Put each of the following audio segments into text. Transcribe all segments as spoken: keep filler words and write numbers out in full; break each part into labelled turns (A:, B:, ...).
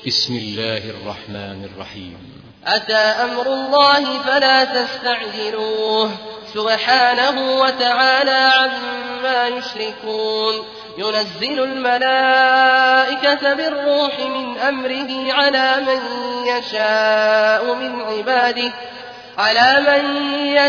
A: بسم الله الرحمن الرحيم.
B: أتى أمر الله فلا تستعجلوه سبحانه وتعالى عما يشركون. ينزل الملائكة بالروح من أمره على من يشاء من عباده على من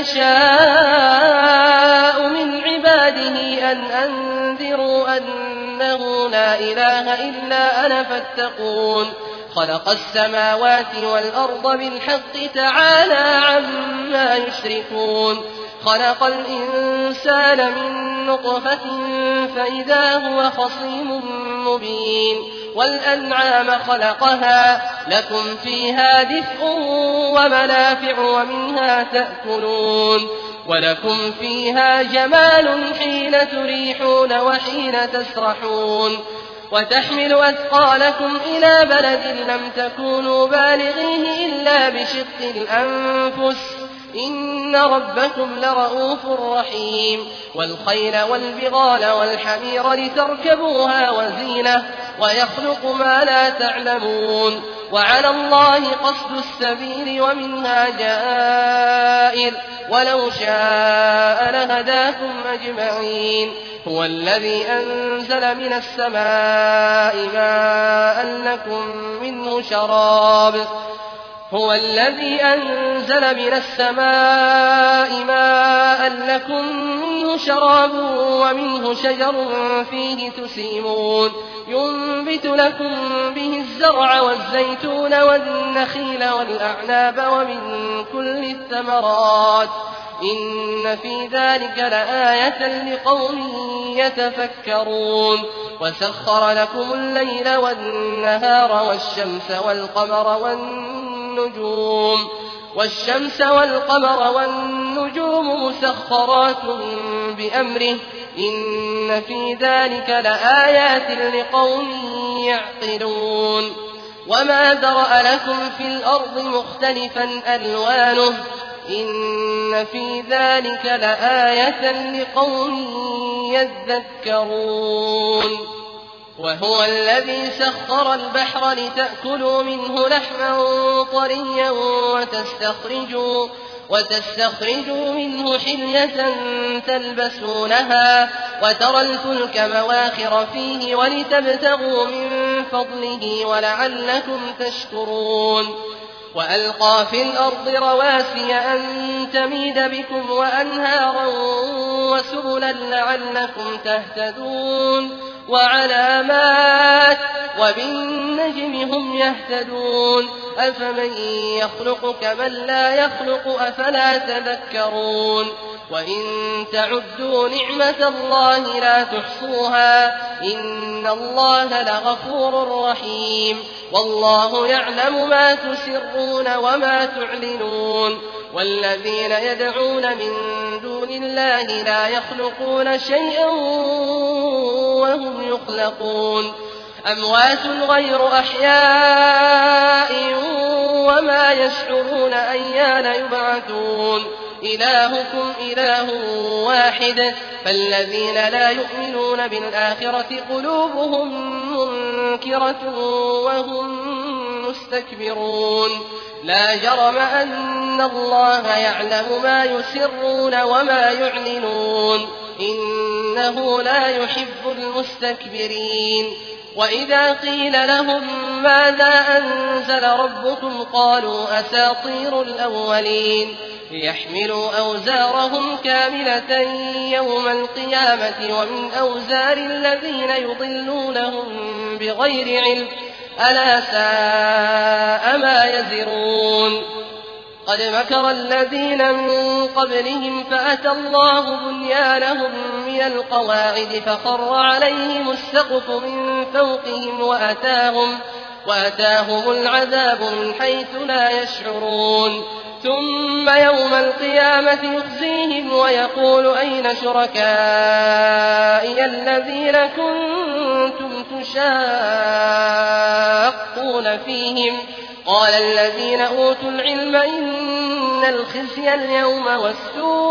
B: يشاء من عباده أن أنذروا أنه لا إله إلا أنا فاتقون. خلق السماوات والأرض بالحق تعالى عما يشركون. خلق الإنسان من نطفة فإذا هو خصيم مبين. والأنعام خلقها لكم فيها دفء ومنافع ومنها تأكلون ولكم فيها جمال حين تريحون وحين تسرحون. وتحمل أثقالكم إلى بلد لم تكونوا بالغيه إلا بشق الأنفس إن ربكم لرءوف رحيم. والخيل والبغال والحمير لتركبوها وزينة ويخلق ما لا تعلمون. وعلى الله قصد السبيل ومنها جائر ولو شاء لهداكم أجمعين. هو الذي أنزل من السماء ماء لكم منه شراب هو الذي أنزل من السماء ماء لكم منه شراب ومنه شجر فيه تسيمون. ينبت لكم به الزرع والزيتون والنخيل والأعناب ومن كل الثمرات إن في ذلك لآية لقوم يتفكرون. وسخر لكم الليل والنهار والشمس والقمر والنجوم والشمس والقمر والنجوم مسخرات بأمره إن في ذلك لآيات لقوم يعقلون. وما ذرأ لكم في الأرض مختلفا ألوانه إن في ذلك لآية لقوم يذكرون. وهو الذي سخر البحر لتأكلوا منه لحما طريا وتستخرجوا, وتستخرجوا منه حلية تلبسونها وترى الفلك مواخر فيه ولتبتغوا من فضله ولعلكم تشكرون. وألقى في الأرض رواسي أن تميد بكم وأنهارا وسبلا لعلكم تهتدون. وعلامات وبالنجم هم يهتدون. أفمن يخلق كمن لا يخلق أفلا تذكرون. وإن تعدوا نعمة الله لا تحصوها إن الله لغفور رحيم. والله يعلم ما تسرون وما تعلنون. والذين يدعون من دون الله لا يخلقون شيئا وهم يخلقون أموات غير أحياء وما يشعرون أيان يبعثون. إلهكم إله واحد فالذين لا يؤمنون بالآخرة قلوبهم منكرة وهم مستكبرون. لا جرم أن الله يعلم ما يسرون وما يعلنون إنه لا يحب المستكبرين. وإذا قيل لهم ماذا أنزل ربكم قالوا أساطير الأولين ليحملوا أوزارهم كاملة يوم القيامة ومن أوزار الذين يضلونهم بغير علم ألا ساء ما يزرون. قد مكر الذين من قبلهم فأتى الله بنيانهم من القواعد فخر عليهم السقف من فوقهم وأتاهم, وأتاهم العذاب من حيث لا يشعرون. ثم يوم القيامة يخزيهم ويقول أين شركائي الذين كنتم تشاقون فيهم قال الذين أوتوا العلم إن الخزي اليوم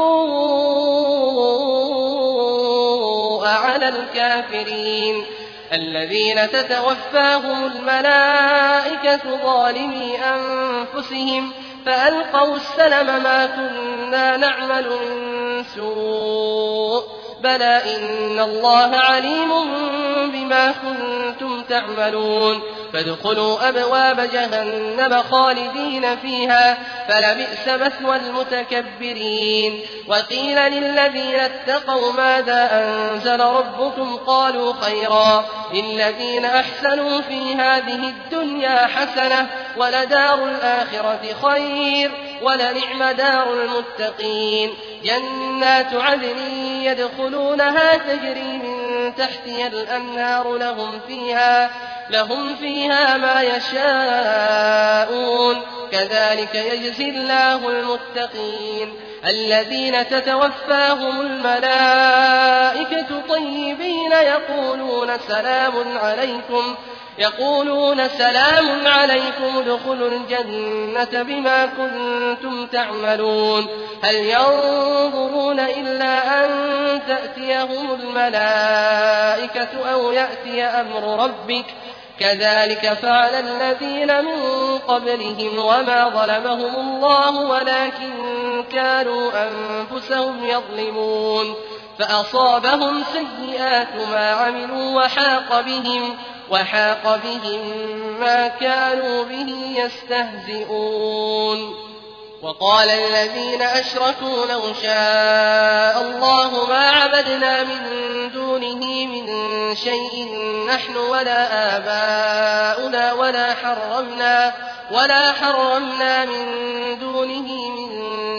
B: والسوء على الكافرين الذين تتوفاهم الملائكة ظالمي أنفسهم فألقوا السلم ما كنا نعمل من سوء بلى إن الله عليم بما كنتم تعملون فادخلوا أبواب جهنم خالدين فيها فلبئس مثوى المتكبرين وقيل للذين اتقوا ماذا أنزل ربكم قالوا خيرا للذين أحسنوا في هذه الدنيا حسنة ولدار الآخرة خير ولنعم دار المتقين جنات عدن يدخلونها تجري من تحتها الأنهار لهم فيها لهم فيها ما يشاءون كذلك يجزي الله المتقين الذين تتوفاهم الملائكة طيبين يقولون سلام عليكم يقولون سلام عليكم ادخلوا الجنة بما كنتم تعملون هل ينظرون إلا أن تأتيهم الملائكة أو يأتي أمر ربك كذلك فعل الذين من قبلهم وما ظلمهم الله ولكن كانوا أنفسهم يظلمون فأصابهم سيئات ما عملوا وحاق بهم وحاق بهم ما كانوا به يستهزئون وقال الذين أشركوا لو شاء الله ما عبدنا من دونه من شيء نحن ولا آباؤنا ولا حرمنا ولا حرمنا من دونه من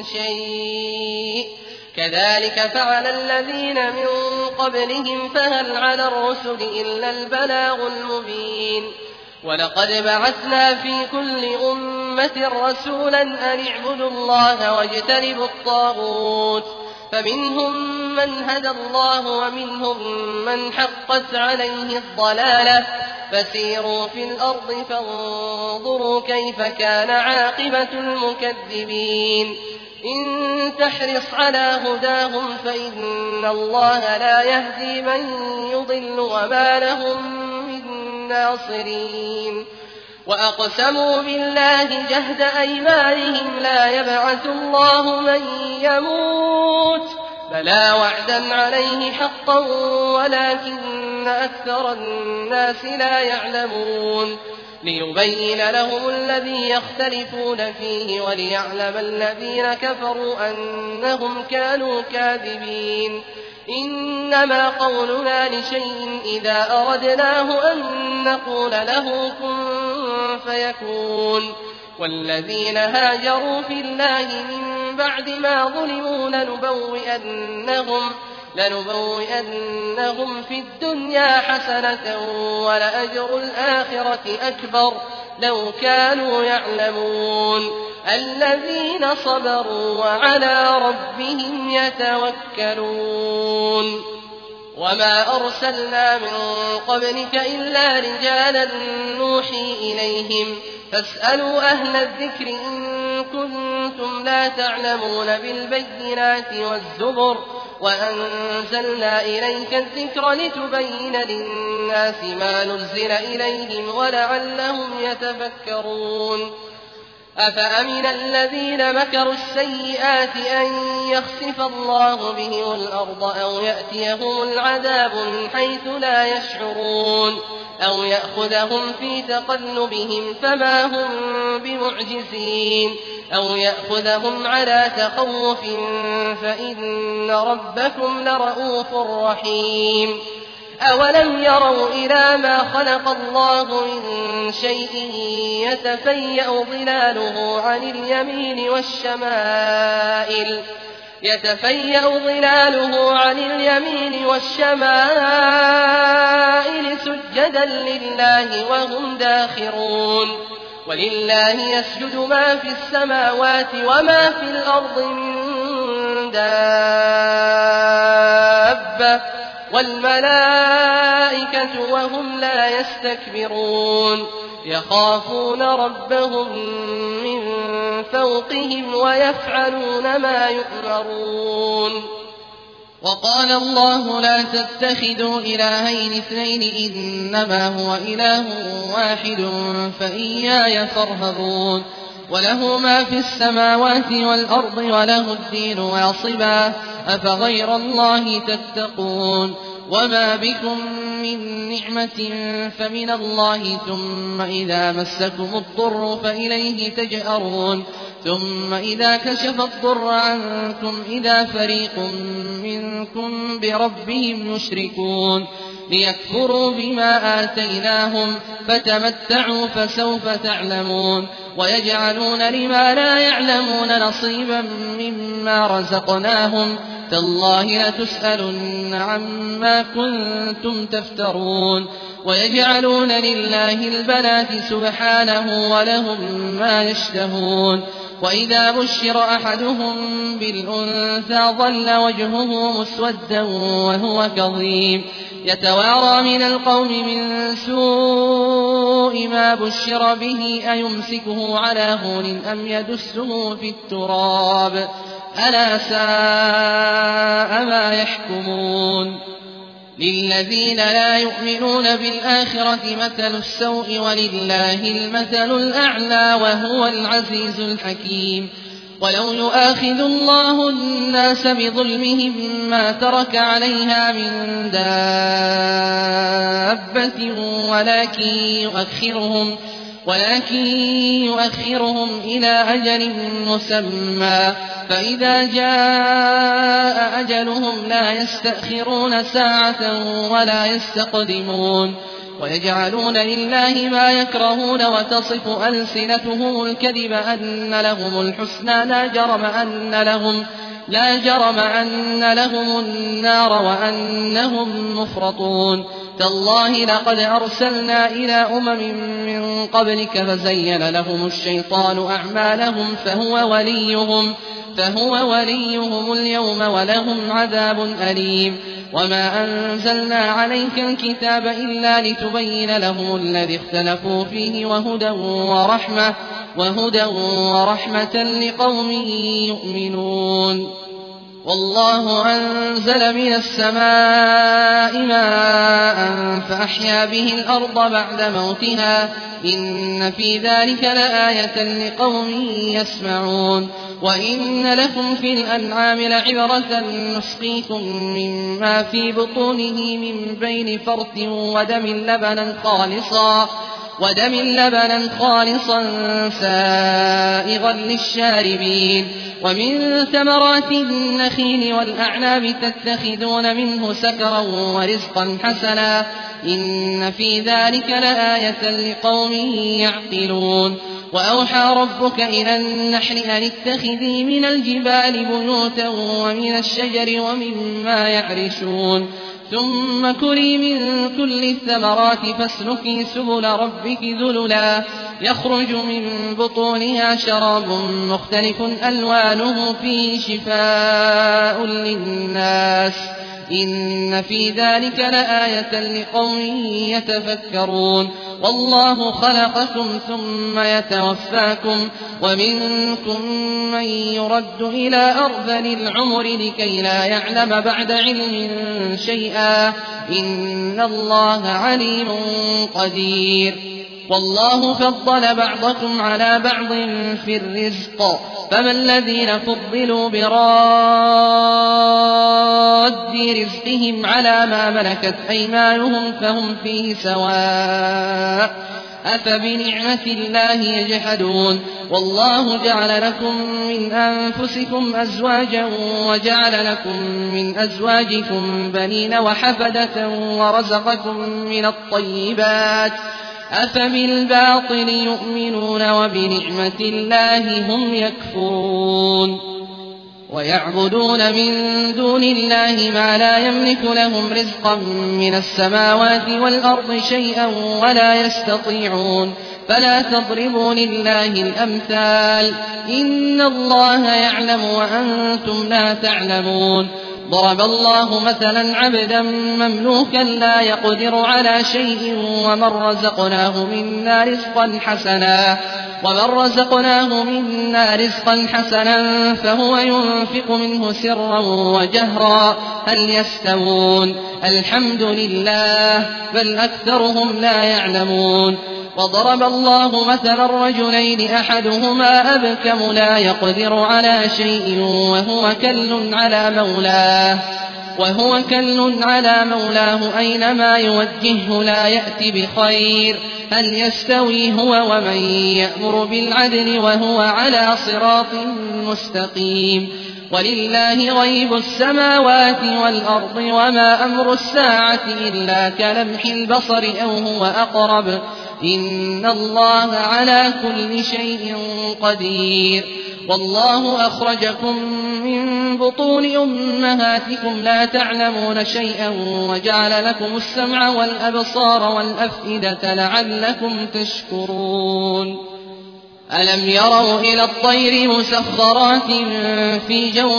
B: شيء كذلك فعل الذين من قبلهم فهل على الرسل إلا البلاغ المبين ولقد بعثنا في كل أمة رسولا أن اعبدوا الله واجتنبوا الطاغوت فمنهم من هدى الله ومنهم من حقت عليه الضلالة فسيروا في الأرض فانظروا كيف كان عاقبة المكذبين إن تحرص على هداهم فإن الله لا يهدي من يضل وما لهم من ناصرين وأقسموا بالله جهد أيمانهم لا يبعث الله من يموت بلى وعدا عليه حقا ولكن أكثر الناس لا يعلمون ليبين لهم الذي يختلفون فيه وليعلم الذين كفروا أنهم كانوا كاذبين إنما قولنا لشيء إذا أردناه أن نقول له كن فيكون والذين هاجروا في الله من بعد ما ظلموا لنبوئنهم لنبوئنهم في الدنيا حسنة ولأجر الآخرة أكبر لو كانوا يعلمون الذين صبروا وعلى ربهم يتوكلون وما أرسلنا من قبلك إلا رجالا نوحي إليهم فاسألوا أهل الذكر إن كنتم لا تعلمون بالبينات والزبر وأنزلنا إليك الذكر لتبين للناس ما نزل إليهم ولعلهم يتفكرون أفأمن الذين مكروا السيئات أن يخسف الله بهم الأرض أو يأتيهم العذاب من حيث لا يشعرون أو يأخذهم في تقلبهم فما هم بمعجزين أو يأخذهم على تخوف فإن ربكم لرءوف رحيم أولم يروا إلى ما خلق الله من شيء يتفيأ ظلاله عن اليمين والشمائل يتفيأ ظلاله عن اليمين والشمائل سجدا لله وهم داخرون ولله يسجد ما في السماوات وما في الأرض من دابة والملائكة وهم لا يستكبرون يخافون ربهم من فوقهم ويفعلون ما يؤمرون
C: وقال الله لا تتخذوا إلهين اثنين إنما هو إله واحد فإياي فارهبون وله ما في السماوات والأرض وله الدين واصبا أفغير الله تتقون وما بكم من نعمة فمن الله ثم إذا مسكم الضر فإليه تجأرون ثم إذا كشف الضر عنكم إذا فريق منكم بربهم يشركون ليكفروا بما آتيناهم فتمتعوا فسوف تعلمون ويجعلون لما لا يعلمون نصيبا مما رزقناهم تالله لتسألن عما كنتم تفترون ويجعلون لله البنات سبحانه ولهم ما يشتهون وإذا بشر أحدهم بالأنثى ظل وجهه مسودا وهو كظيم يتوارى من القوم من سوء ما بشر به أيمسكه على هون أم يدسه في التراب ألا ساء ما يحكمون للذين لا يؤمنون بالآخرة مثل السوء ولله المثل الأعلى وهو العزيز الحكيم ولو يؤاخذ الله الناس بظلمهم ما ترك عليها من دابة ولكن يؤخرهم ولكن يؤخرهم إلى أجل مسمى فإذا جاء أجلهم لا يستأخرون ساعة ولا يستقدمون ويجعلون لله ما يكرهون وتصف ألسنتهم الكذب أن لهم الحسنى لا جرم أن لهم لا جرم أن لهم النار وأنهم مفرطون تالله لقد أرسلنا إلى أمم من قبلك فزين لهم الشيطان أعمالهم فهو وليهم فهو وليهم اليوم ولهم عذاب أليم وما أنزلنا عليك الكتاب إلا لتبين لهم الذي اختلفوا فيه وهدى ورحمة وهدى ورحمة لقوم يؤمنون والله أنزل من السماء ماء فأحيا به الأرض بعد موتها إن في ذلك لآية لقوم يسمعون وإن لكم في الأنعام لعبرة نسقيكم مما في بطونه من بين فرث ودم لبنا خالصا ودم لبنا خالصا سائغا للشاربين ومن ثمرات النخيل والأعناب تتخذون منه سكرا ورزقا حسنا إن في ذلك لآية لقوم يعقلون وأوحى ربك إلى النحل أن اتخذي من الجبال بيوتا ومن الشجر ومما يعرشون ثم كلي من كل الثمرات فاسلكي سبل ربك ذللا يخرج من بطونها شراب مختلف ألوانه فيه شفاء للناس إن في ذلك لآية لقوم يتفكرون والله خلقكم ثم يتوفاكم ومنكم من يرد إلى أرذل العمر لكي لا يعلم بعد علم شيئا إن الله عليم قدير والله فضل بعضكم على بعض في الرزق فما الذين فضلوا براد رزقهم على ما ملكت أيمانهم فهم فيه سواء أفبنعمة الله يجحدون والله جعل لكم من أنفسكم أزواجا وجعل لكم من أزواجكم بنين وحفدة ورزقكم من الطيبات أفبالباطل يؤمنون وبنعمة الله هم يكفرون ويعبدون من دون الله ما لا يملك لهم رزقا من السماوات والأرض شيئا ولا يستطيعون فلا تضربوا لله الأمثال إن الله يعلم وأنتم لا تعلمون ضرب الله مثلا عبدا مملوكا لا يقدر على شيء ومن رزقناه منا رزقا حسنا ومن رزقناه منا رزقا حسنا فهو ينفق منه سرا وجهرا هل يستوون الحمد لله بل أكثرهم لا يعلمون وضرب الله مثلا رجلين أحدهما أبكم لا يقدر على شيء وهو كل على مولاه وهو كل على مولاه أينما يوجهه لا يأتي بخير هل يستوي هو ومن يأمر بالعدل وهو على صراط مستقيم ولله غيب السماوات والأرض وما أمر الساعة إلا كلمح البصر أو هو أقرب إن الله على كل شيء قدير والله أخرجكم من بطون أمهاتكم لا تعلمون شيئا وجعل لكم السمع والأبصار والأفئدة لعلكم تشكرون ألم يروا إلى الطير مسخرات في جو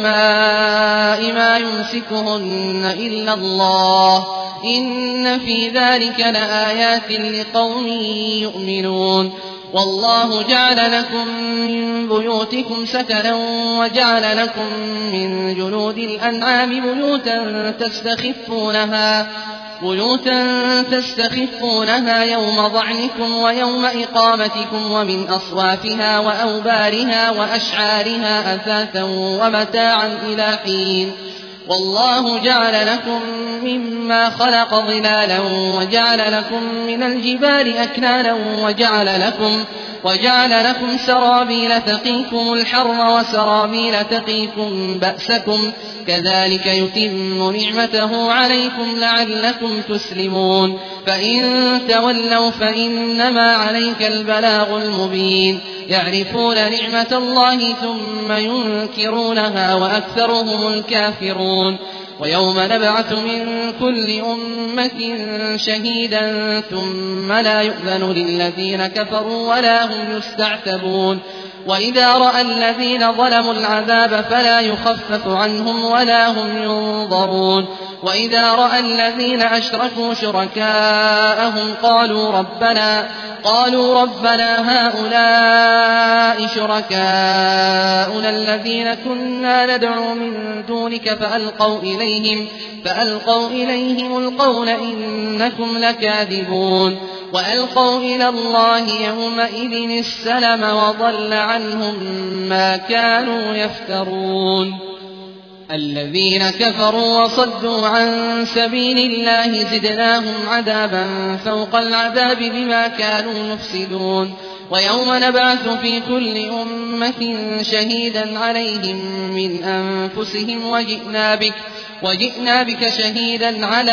C: السماء ما يمسكهن إلا الله إن في ذلك لآيات لقوم يؤمنون والله جعل لكم من بيوتكم سكنا وجعل لكم من جلود الأنعام بيوتا تستخفونها بيوتا تستخفونها يوم ضعنكم ويوم إقامتكم ومن أصوافها وأوبارها وأشعارها أثاثا ومتاعا إلى حين والله جعل لكم مما خلق ظلالا وجعل لكم من الجبال أكنانا وجعل لكم وجعل لكم سرابيل تقيكم الحر وسرابيل تقيكم بأسكم كذلك يتم نعمته عليكم لعلكم تسلمون فإن تولوا فإنما عليك البلاغ المبين يعرفون نعمة الله ثم ينكرونها وأكثرهم الكافرون ويوم نبعث من كل أمة شهيدا ثم لا يؤذن للذين كفروا ولا هم يستعتبون وإذا رأى الذين ظلموا العذاب فلا يخفف عنهم ولا هم ينظرون وإذا رأى الذين أشركوا شركاءهم قالوا ربنا قالوا ربنا هؤلاء شركاؤنا الذين كنا ندعو من دونك فألقوا إليهم فألقوا إليهم القول إنكم لكاذبون وألقوا إلى الله يومئذ السلم وضل عنهم ما كانوا يفترون الذين كفروا وصدوا عن سبيل الله زدناهم عذابا فوق العذاب بما كانوا يفسدون ويوم نبعث في كل أمة شهيدا عليهم من أنفسهم وجئنا بك وجئنا بك شهيدا على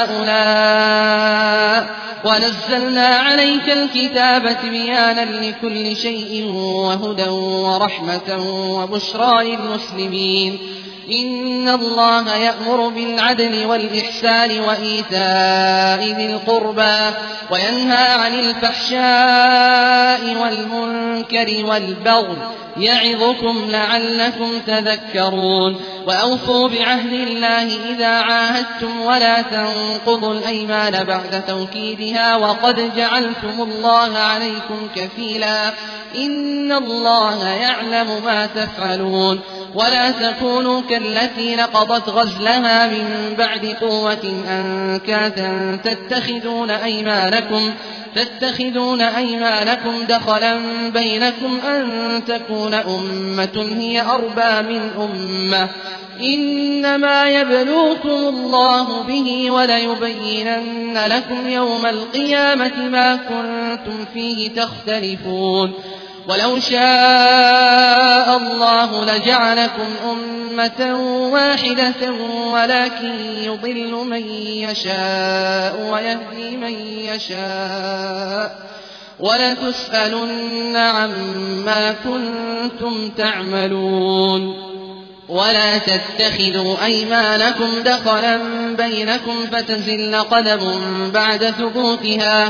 C: هؤلاء ونزلنا عليك الكتاب بيانا لكل شيء وهدى ورحمة وبشرى للمسلمين إن الله يأمر بالعدل والإحسان وإيتاء ذي القربى وينهى عن الفحشاء والمنكر والبغي يعظكم لعلكم تذكرون وأوفوا بعهد الله إذا عاهدتم ولا تنقضوا الأيمان بعد توكيدها وقد جعلتم الله عليكم كفيلا إن الله يعلم ما تفعلون ولا تكونوا كالتي نقضت غزلها من بعد قوة أنكاثا تتخذون أيمانكم تتخذون أيمانكم دخلا بينكم أن تكون أمة هي أربى من أمة إنما يبلوكم الله به وليبينن لكم يوم القيامة ما كنتم فيه تختلفون ولو شاء الله لجعلكم أمة واحدة ولكن يضل من يشاء ويهدي من يشاء ولتسألن عما كنتم تعملون ولا تتخذوا أيمانكم دخلا بينكم فتزل قدم بعد ثبوتها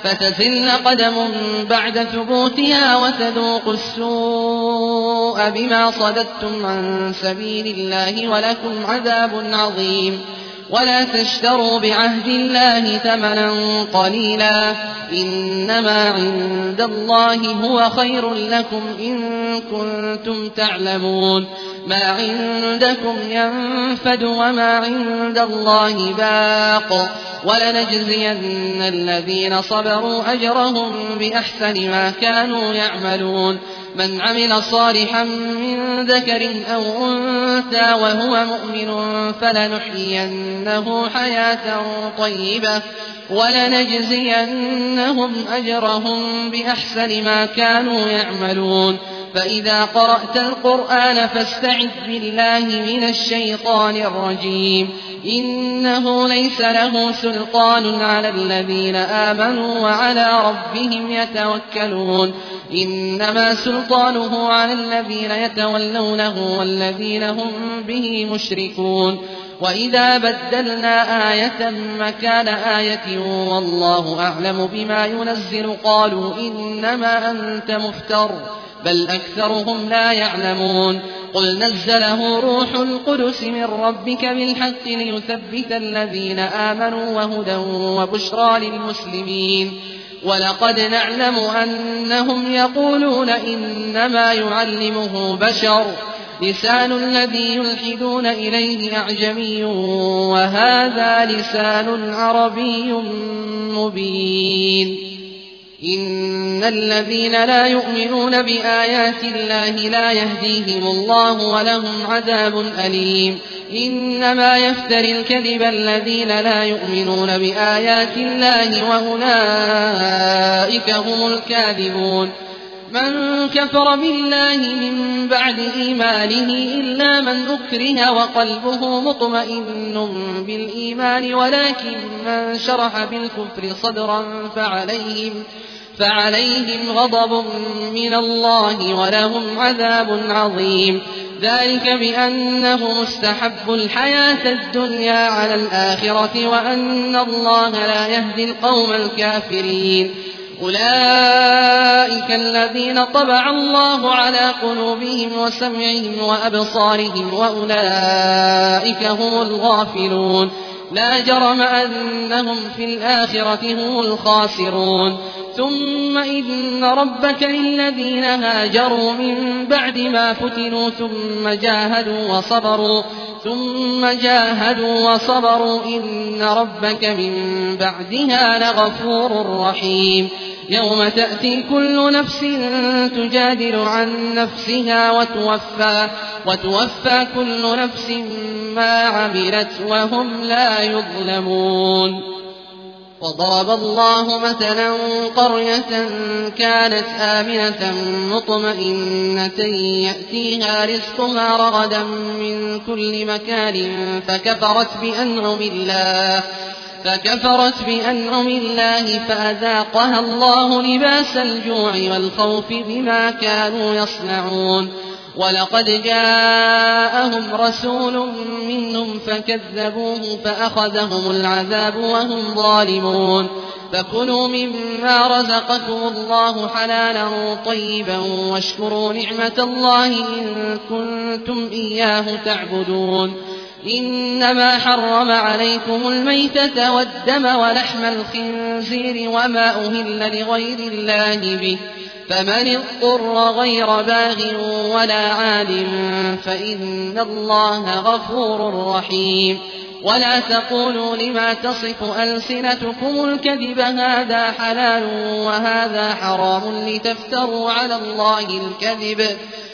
C: فتزل قدم بعد ثبوتها وتذوقوا السوء بما صددتم عن سبيل الله ولكم عذاب عظيم. ولا تشتروا بعهد الله ثمنا قليلا إنما عند الله هو خير لكم إن كنتم تعلمون. ما عندكم ينفد وما عند الله باق ولنجزين الذين صبروا أجرهم بأحسن ما كانوا يعملون. من عمل صالحا من ذكر أو أنثى وهو مؤمن فلنحيينه حياة طيبة ولنجزينهم أجرهم بأحسن ما كانوا يعملون. فإذا قرأت القرآن فاستعذ بالله من الشيطان الرجيم إنه ليس له سلطان على الذين آمنوا وعلى ربهم يتوكلون. إنما سلطانه على الذين يتولونه والذين هم به مشركون. وإذا بدلنا آية مكان آية والله أعلم بما ينزل قالوا إنما أنت مفتر بل أكثرهم لا يعلمون. قل نزله روح القدس من ربك بالحق ليثبت الذين آمنوا وهدى وبشرى للمسلمين. ولقد نعلم أنهم يقولون إنما يعلمه بشر لسان الذي يلحدون إليه أعجمي وهذا لسان عربي مبين. إن الذين لا يؤمنون بآيات الله لا يهديهم الله ولهم عذاب أليم. إنما يفتري الكذب الذين لا يؤمنون بآيات الله وأولئك هم الكاذبون. من كفر بالله من بعد إيمانه إلا من أكره وقلبه مطمئن بالإيمان ولكن من شرح بالكفر صدرا فعليهم فعليهم غضب من الله ولهم عذاب عظيم. ذلك بأنه مستحب الحياة الدنيا على الآخرة وأن الله لا يهدي القوم الكافرين. أولئك الذين طبع الله على قلوبهم وسمعهم وأبصارهم وأولئك هم الغافلون. لا جرم أنهم في الآخرة هم الخاسرون. ثم إن ربك للذين هاجروا من بعد ما فتنوا ثم جاهدوا وصبروا ثم جاهدوا وصبروا إن ربك من بعدها لغفور رحيم. يوم تأتي كل نفس تجادل عن نفسها وتوفى, وتوفى كل نفس ما عملت وهم لا يظلمون. وضرب الله مثلا قرية كانت آمنة مطمئنة يأتيها رزقها رغدا من كل مكان فكفرت بأنعم الله فكفرت بأنعم الله فأذاقها الله لباس الجوع والخوف بما كانوا يصنعون. ولقد جاءهم رسول منهم فكذبوه فأخذهم العذاب وهم ظالمون. فكلوا مما رزقكم الله حلالا طيبا واشكروا نعمة الله إن كنتم إياه تعبدون. إنما حرم عليكم الميتة والدم ولحم الخنزير وما أهل لغير الله به فمن اضطر غير باغ ولا عاد فإن الله غفور رحيم. ولا تقولوا لما تصف ألسنتكم الكذب هذا حلال وهذا حرام لتفتروا على الله الكذب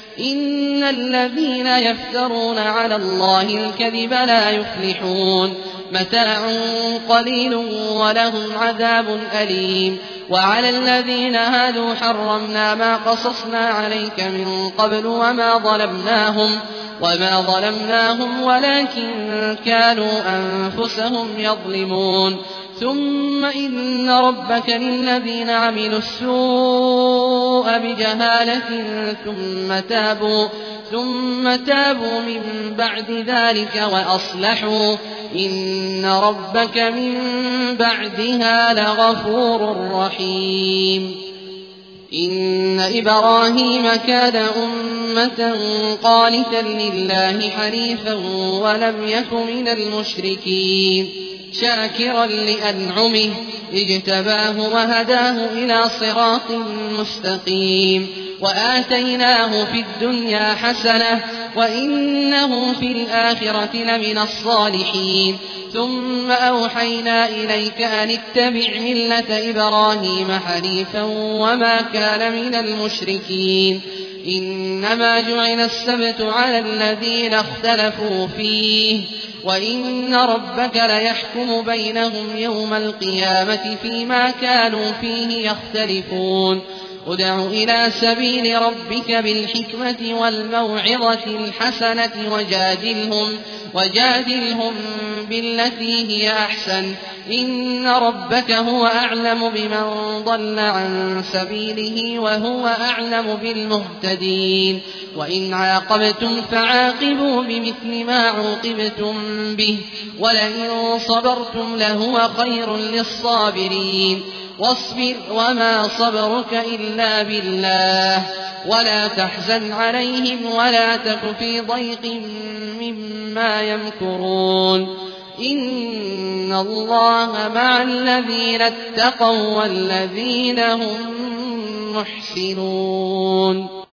C: إن الذين يفترون على الله الكذب لا يفلحون. متاع قليل ولهم عذاب أليم. وعلى الذين هادوا حرمنا ما قصصنا عليك من قبل وما ظلمناهم وما ظلمناهم ولكن كانوا أنفسهم يظلمون. ثم إن ربك للذين عملوا السوء بجهالة ثم تابوا ثم تابوا من بعد ذلك وأصلحوا إن ربك من بعدها لغفور رحيم إن إبراهيم كان أمة قانتا لله حنيفا ولم يك من المشركين شاكرا لأنعمه اجتباه وهداه إلى صراط مستقيم وآتيناه في الدنيا حسنة وإنه في الآخرة لمن الصالحين ثم أوحينا إليك أن اتبع ملة إبراهيم حنيفا وما كان من المشركين إنما جعل السبت على الذين اختلفوا فيه وإن ربك ليحكم بينهم يوم القيامة فيما كانوا فيه يختلفون ادع إلى سبيل ربك بالحكمة والموعظة الحسنة وجادلهم, وجادلهم بالتي هي أحسن إن ربك هو أعلم بمن ضل عن سبيله وهو أعلم بالمهتدين وإن عاقبتم فعاقبوا بمثل ما عوقبتم به ولئن صبرتم لهو خير للصابرين واصبر وما صبرك إلا بالله ولا تحزن عليهم ولا تك في ضيق مما يمكرون إن الله مع الذين اتقوا والذين هم محسنون.